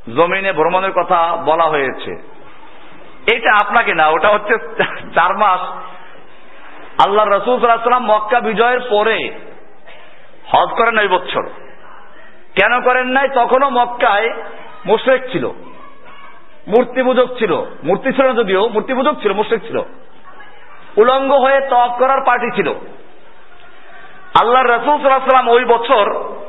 জমিনে ভ্রমণের কথা বলা হয়েছে, এটা আপনাকে না, ওটা হচ্ছে 4 মাস আল্লাহ রাসূল সাল্লাল্লাহু আলাইহি ওয়াসাল্লাম মক্কা বিজয়ের পরে হজ করেন 9 বছর। কেন করেন নাই? তখনও মক্কায় মুশরিক ছিল, মূর্তি পূজক ছিল, মূর্তি ছিল না যদিও, মূর্তি পূজক ছিল, মুশরিক ছিল, উলঙ্গ হয়ে তওয়াফ করার পার্টি ছিল। আল্লাহ রাসূল সাল্লাল্লাহু আলাইহি ওয়াসাল্লাম ওই বছর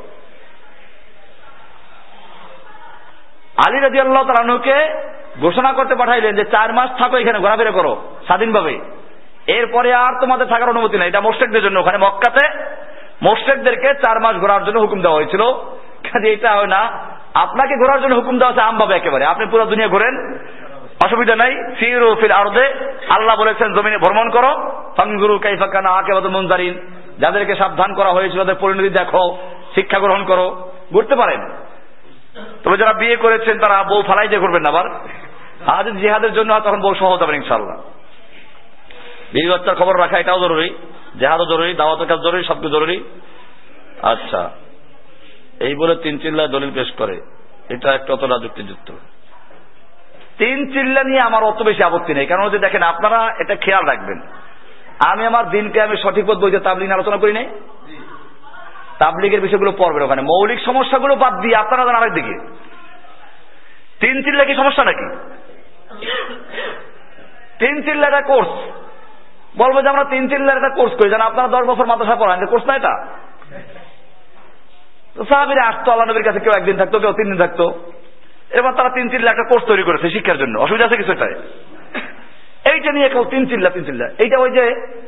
আলী রাদিয়াল্লাহু তাআলা আনহুকে ঘোষণা করতে পাঠাইলেন যে 4 মাস থাকো এখানে, ঘোরাফেরা করো স্বাধীনভাবে, এরপরে আর তোমাদের থাকার অনুমতি নেই। এটা মুশরিকদের জন্য, ওখানে মক্কাতে মুশরিকদেরকে 4 মাস ঘোরার জন্য হুকুম দেওয়া হয়েছিল। কাজে এটা হয় না, আপনাকে ঘোরার জন্য হুকুম দেওয়া আছে আমভাবে একেবারে, আপনি পুরো দুনিয়া ঘোরেন, অসুবিধা নাই। সিরু ফিল আরদে, আল্লাহ বলেছেন জমিনে ভ্রমণ করো, ফানজুরু কাইফা কানা আকিবাতুল মুনজারিন, যাদেরকে সাবধান করা হয়েছিল তাদের পরিণতি দেখো, শিক্ষা গ্রহণ করো, ঘুরতে পারেন। তবে যারা বিয়ে করেছেন তারা বউ ফালাই দিয়ে করবেন না আবার। আর যদি জিহাদের জন্য হয় তখন বউ সহজ হবেন ইনশাআল্লাহ। বিবি বাচ্চার খবর রাখা এটাও জরুরি, জিহাদও জরুরি, দাওয়াতের কাজ জরুরি, সবকিছু জরুরি। আচ্ছা, এই বলে 3 চিল্লায় দলিল পেশ করে, এটা একটা অতটা যুক্তিযুক্ত। 3 চিল্লা নিয়ে আমার অত বেশি আপত্তি নেই, কারণ হচ্ছে দেখেন আপনারা এটা খেয়াল রাখবেন, আমি আমার দিনকে আমি সঠিক পথ বইতে তাবলীগ আলোচনা করি নাই, তাবলীগের বিষয়গুলো পড়বেন ওখানে, মৌলিক সমস্যাগুলো বাদ দিয়ে আপনারা যান আরেক দিকে। 3 চিল্লা কি সমস্যা নাকি? 3 চিল্লা একটা কোর্স, বলবো যে আমরা 3 চিল্লার একটা কোর্স করি, জান আপনারা 10 বছর মাদ্রাসা পড়ান, কোর্স না এটা? সাহাবীরা আসতো আল্লাহ নবীর কাছে, কেউ 1 দিন থাকতো, কেউ 3 দিন থাকতো, এবার তারা 3 চিল্লা একটা কোর্স তৈরি করেছে শিক্ষার জন্য, অসুবিধা আছে কিছু? এটাই এইটা নিয়ে কেউ 3 চিল্লা এইটা ওই যে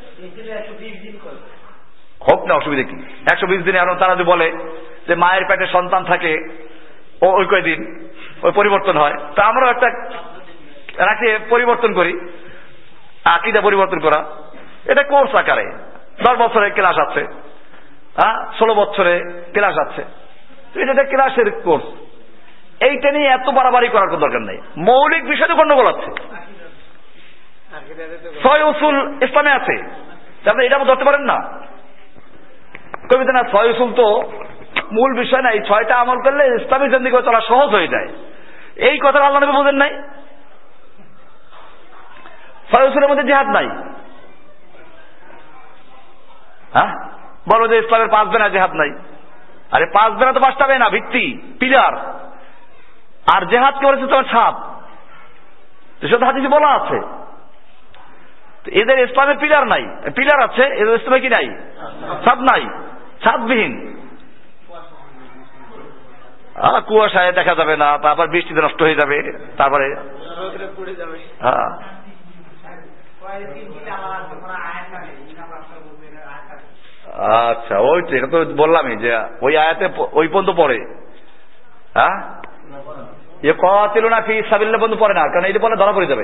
হোক না, অসুবিধা কি? 120 দিনে এখন তারা যদি বলে যে মায়ের পেটে সন্তান থাকে ওই কয়দিন ওই পরিবর্তন হয়, তা আমরাও একটা রাখি পরিবর্তন করি, আকীদা পরিবর্তন করা, এটা কোর্স আকারে 10 বছরে ক্লাস আছে, 16 বছরে ক্লাস আছে, এটা ক্লাসের কোর্স। এইটা নিয়ে এত বাড়াবাড়ি করার কোনো দরকার নেই, মৌলিক বিষয় গন্ডগোল আছে, 6 উসুল ইসলামে আছে, আপনি এটা ধরতে পারেন না? কবিতা না 6 উসুল তো মূল বিষয় না, এই 6টা আমল করলে ইসলামী জিন্দেগি চলা সহজ হয়ে যায়, এই কথা আল্লাহ নবী বলেন নাই? 6 উসুলের মধ্যে জিহাদ নাই, বলো যে ইসলামের 5 বেনা জিহাদ নাই, আরে 5 বেনা তো 5টা বেনা, ভিত্তি পিলার, আর জিহাদ কে বলেছে তোমার ছাদ, সেটা হাদিসে বলা আছে। এদের ইসলামের পিলার নাই, পিলার আছে, এদের ইসলামে কি নাই? ছাদ নাই, ছাদবিহীন, কুয়াশায় দেখা যাবে না, তারপর বৃষ্টিতে নষ্ট হয়ে যাবে, তারপরে আচ্ছা ওইটা, এটা তো বললামই যে ওই আয়াতে ওই পর্যন্ত পড়ে, কাতিলুনা ফি সাবিলিল্লাহ পর্যন্ত পড়ে না, কারণ এটা বলে ধরা পড়ে যাবে,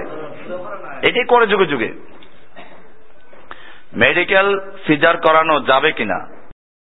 এটাই করে যুগে যুগে। মেডিকেল সিজার করানো যাবে কিনা?